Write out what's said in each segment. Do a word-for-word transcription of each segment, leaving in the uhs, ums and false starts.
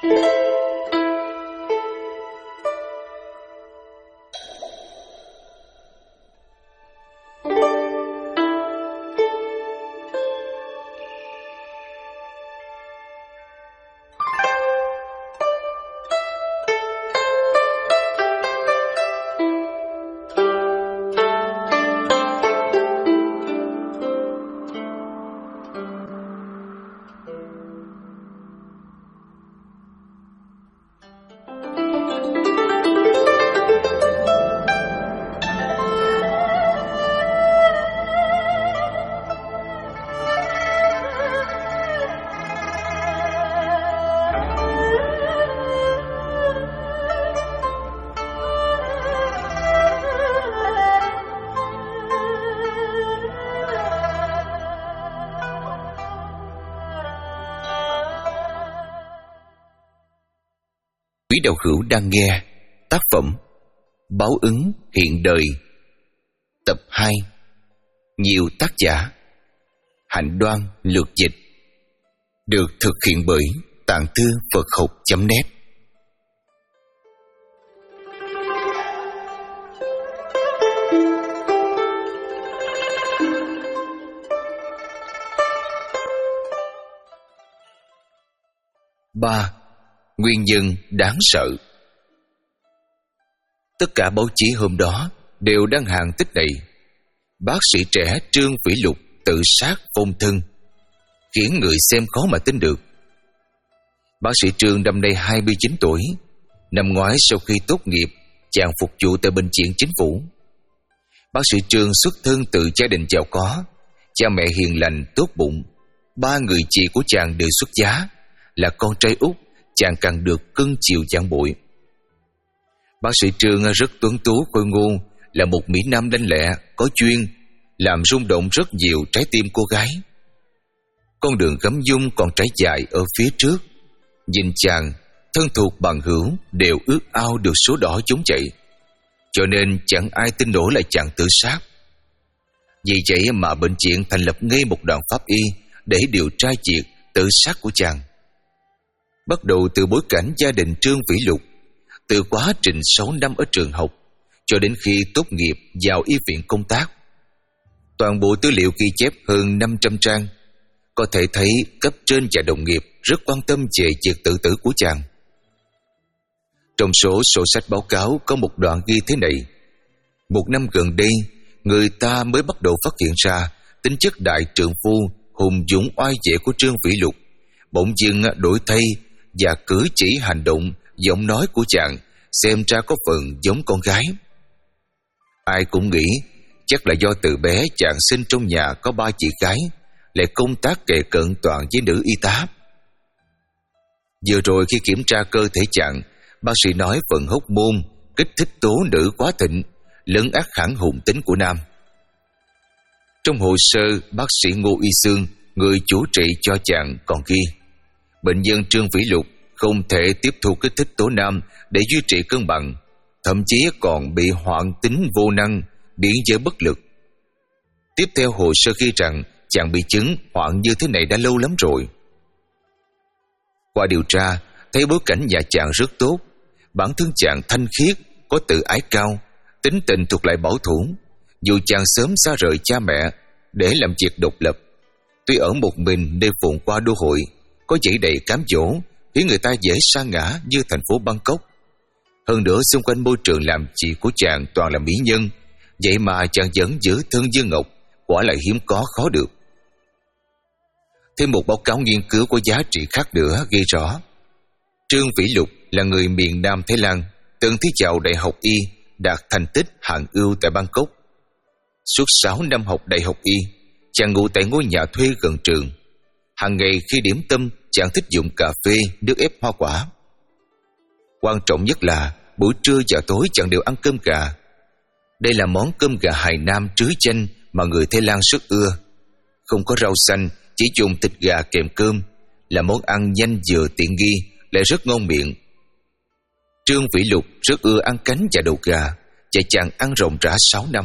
Quý đạo hữu đang nghe tác phẩm Báo ứng hiện đời, tập hai, nhiều tác giả, Hạnh Đoan lược dịch, được thực hiện bởi Tạng Thư Phật học chấm net. Ba. Nguyên nhân đáng sợ. Tất cả báo chí hôm đó đều đăng hàng tích này: bác sĩ trẻ Trương Vĩ Lục tự sát phong thân, khiến người xem khó mà tin được. Bác sĩ Trương năm nay hai mươi chín tuổi. Năm ngoái sau khi tốt nghiệp, chàng phục vụ tại bệnh viện chính phủ. Bác sĩ Trương xuất thân từ gia đình giàu có, cha mẹ hiền lành tốt bụng. Ba người chị của chàng đều xuất giá. Là con trai út, chàng càng được cưng chiều giảng bội. Bác sĩ Trương rất tuấn tú khôi ngô, là một mỹ nam lanh lẹ, có chuyên, làm rung động rất nhiều trái tim cô gái. Con đường gấm dung còn trải dài ở phía trước. Nhìn chàng, thân thuộc bằng hữu đều ước ao được số đỏ trốn chạy, cho nên chẳng ai tin nổi là chàng tự sát. Vì vậy mà bệnh viện thành lập ngay một đoàn pháp y để điều tra việc tự sát của chàng. Bắt đầu từ bối cảnh gia đình Trương Vĩ Lục, từ quá trình sáu năm ở trường học cho đến khi tốt nghiệp vào y viện công tác. Toàn bộ tư liệu ghi chép hơn năm trăm trang. Có thể thấy cấp trên và đồng nghiệp rất quan tâm về việc tự tử của chàng. Trong số sổ sách báo cáo có một đoạn ghi thế này: một năm gần đây, người ta mới bắt đầu phát hiện ra tính chất đại trượng phu, hùng dũng oai vệ của Trương Vĩ Lục. Bỗng dưng đổi thay, và cử chỉ hành động, giọng nói của chàng xem ra có phần giống con gái. Ai cũng nghĩ chắc là do từ bé chàng sinh trong nhà có ba chị gái, lại công tác kề cận toàn với nữ y tá. Vừa rồi khi kiểm tra cơ thể chàng, bác sĩ nói phần hóc môn, kích thích tố nữ quá thịnh, lấn át hẳn hùng tính của nam. Trong hồ sơ, bác sĩ Ngô Y Sương, người chủ trị cho chàng, còn ghi bệnh nhân Trương Vĩ Lục không thể tiếp thu kích thích tố nam để duy trì cân bằng, thậm chí còn bị hoạn tính vô năng, điển giới bất lực. Tiếp theo hồ sơ ghi rằng chàng bị chứng hoạn như thế này đã lâu lắm rồi. Qua điều tra, thấy bối cảnh nhà chàng rất tốt. Bản thân chàng thanh khiết, có tự ái cao, tính tình thuộc lại bảo thủ. Dù chàng sớm xa rời cha mẹ để làm việc độc lập, tuy ở một mình nơi vùng qua đô hội có dãy đầy cám dỗ, khiến người ta dễ sa ngã như thành phố Bangkok. Hơn nữa xung quanh môi trường làm chị của chàng toàn là mỹ nhân, vậy mà chàng vẫn giữ thân Dương Ngọc, quả lại hiếm có khó được. Thêm một báo cáo nghiên cứu có giá trị khác nữa ghi rõ Trương Vĩ Lục là người miền Nam Thái Lan, từng thi vào đại học y, đạt thành tích hạng ưu tại Bangkok. Suốt sáu năm học đại học y, chàng ngủ tại ngôi nhà thuê gần trường. Hàng ngày khi điểm tâm, chàng thích dùng cà phê, nước ép hoa quả. Quan trọng nhất là buổi trưa và tối chàng đều ăn cơm gà. Đây là món cơm gà Hải Nam trứ chanh mà người Thái Lan rất ưa. Không có rau xanh, chỉ dùng thịt gà kèm cơm, là món ăn nhanh vừa tiện nghi, lại rất ngon miệng. Trương Vĩ Lục rất ưa ăn cánh và đầu gà, và chàng ăn ròng rã sáu năm.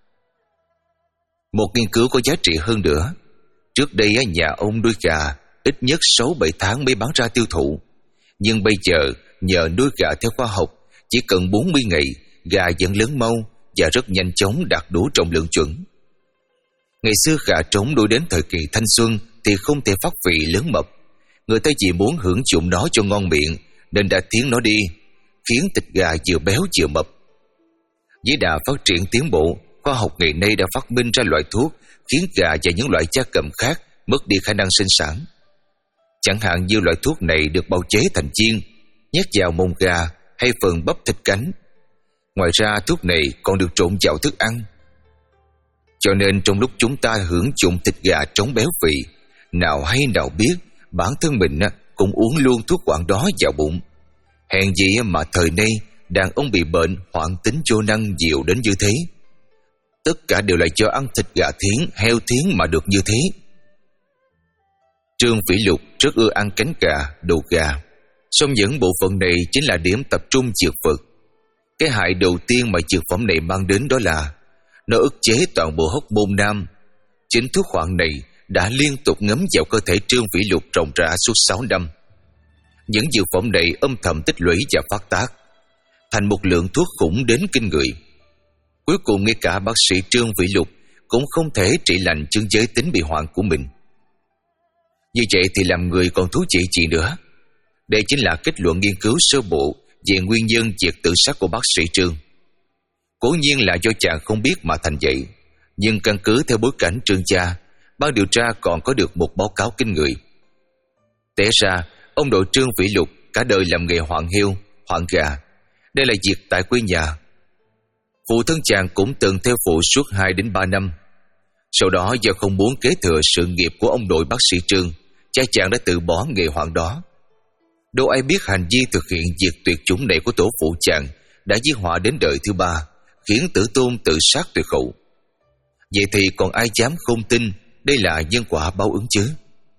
Một nghiên cứu có giá trị hơn nữa: trước đây nhà ông nuôi gà ít nhất sáu bảy tháng mới bán ra tiêu thụ. Nhưng bây giờ nhờ nuôi gà theo khoa học, chỉ cần bốn mươi ngày, gà vẫn lớn mau và rất nhanh chóng đạt đủ trọng lượng chuẩn. Ngày xưa gà trống nuôi đến thời kỳ thanh xuân thì không thể phát vị lớn mập. Người ta chỉ muốn hưởng dụng nó cho ngon miệng nên đã thiến nó đi, khiến thịt gà vừa béo vừa mập. Với đà phát triển tiến bộ, khoa học ngày nay đã phát minh ra loại thuốc khiến gà và những loại gia cầm khác mất đi khả năng sinh sản. Chẳng hạn như loại thuốc này được bào chế thành chiên, nhét vào mông gà hay phần bắp thịt cánh. Ngoài ra thuốc này còn được trộn vào thức ăn. Cho nên trong lúc chúng ta hưởng dụng thịt gà trống béo vị, nào hay nào biết bản thân mình cũng uống luôn thuốc hoạn đó vào bụng. Hèn gì mà thời nay đàn ông bị bệnh hoạn tính vô năng nhiều đến như thế. Tất cả đều là do ăn thịt gà thiến, heo thiến mà được như thế. Trương Vĩ Lục rất ưa ăn cánh gà, đầu gà. Song những bộ phận này chính là điểm tập trung dược vật. Cái hại đầu tiên mà dược phẩm này mang đến đó là nó ức chế toàn bộ hóc môn nam. Chính thuốc hoạn này đã liên tục ngấm vào cơ thể Trương Vĩ Lục ròng rã suốt sáu năm. Những dược phẩm này âm thầm tích lũy và phát tác thành một lượng thuốc khủng đến kinh người. Cuối cùng ngay cả bác sĩ Trương Vĩ Lục cũng không thể trị lành chứng giới tính bị hoạn của mình. Như vậy thì làm người còn thú vị gì nữa. Đây chính là kết luận nghiên cứu sơ bộ về nguyên nhân việc tự sát của bác sĩ Trương. Cố nhiên là do chàng không biết mà thành vậy, nhưng căn cứ theo bối cảnh Trương gia, ban điều tra còn có được một báo cáo kinh người. Té ra ông đội Trương Vĩ Lục cả đời làm nghề hoạn heo, hoạn gà. Đây là việc tại quê nhà. Phụ thân chàng cũng từng theo phụ suốt hai đến ba năm. Sau đó do không muốn kế thừa sự nghiệp của ông đội bác sĩ Trương, cha chàng đã tự bỏ nghề hoạn đó. Đâu ai biết hành vi thực hiện việc tuyệt chủng này của tổ phụ chàng đã giết họa đến đời thứ ba, khiến tử tôn tự sát tuyệt khẩu. Vậy thì còn ai dám không tin đây là nhân quả báo ứng chứ?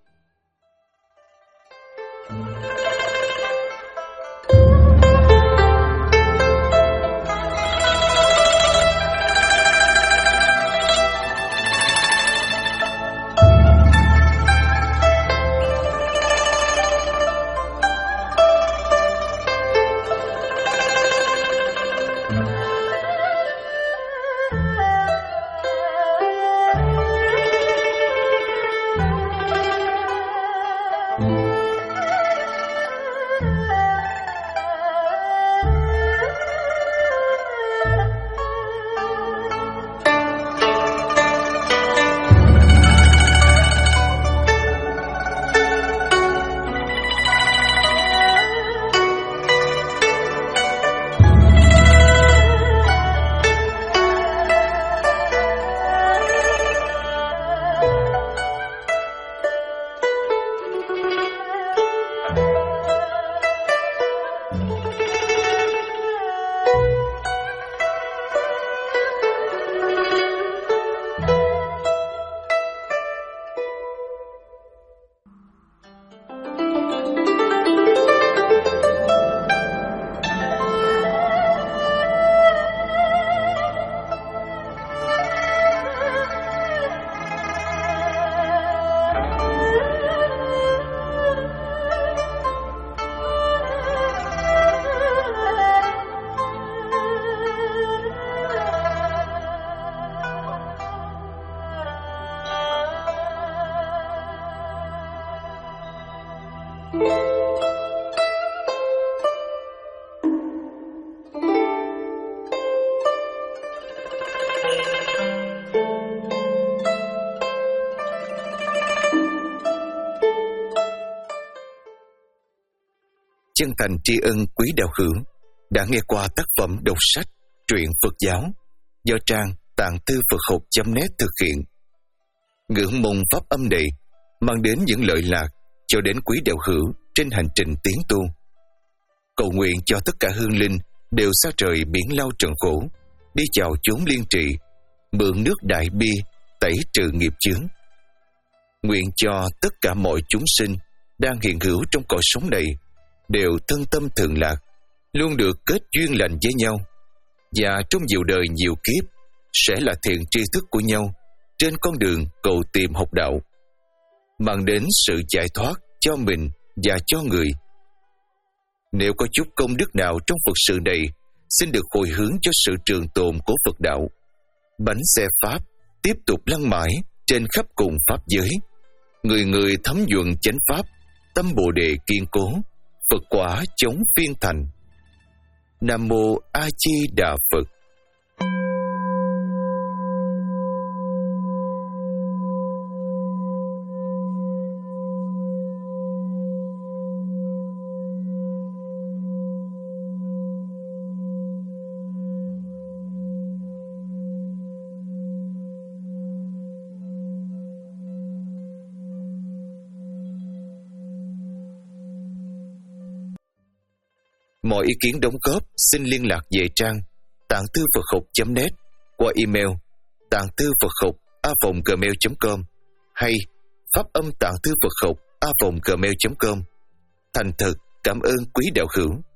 Chân thành tri ân quý đạo hữu đã nghe qua tác phẩm đọc sách truyện Phật giáo do trang tạng tư Phật học chấm net thực hiện. Ngưỡng mong pháp âm này mang đến những lợi lạc cho đến quý đạo hữu trên hành trình tiến tu. Cầu nguyện cho tất cả hương linh đều xa trời biển lao trần khổ, đi vào chốn liên trị, mượn nước đại bi tẩy trừ nghiệp chướng. Nguyện cho tất cả mọi chúng sinh đang hiện hữu trong cõi sống này đều thân tâm thường lạc, luôn được kết duyên lành với nhau, và trong nhiều đời nhiều kiếp sẽ là thiện tri thức của nhau trên con đường cầu tìm học đạo, mang đến sự giải thoát cho mình và cho người. Nếu có chút công đức nào trong Phật sự này, xin được hồi hướng cho sự trường tồn của Phật đạo. Bánh xe Pháp tiếp tục lăn mãi trên khắp cùng Pháp giới. Người người thấm nhuận chánh Pháp, tâm Bồ Đề kiên cố, Phật quả chống phiên thành. Nam Mô A Di Đà Phật. Mọi ý kiến đóng góp xin liên lạc về trang tạng thư Phật học chấm net qua email tạng thư Phật học a còng gmail chấm com hay pháp âm tạng thư Phật học a còng gmail chấm com. Thành thật cảm ơn quý đạo hữu.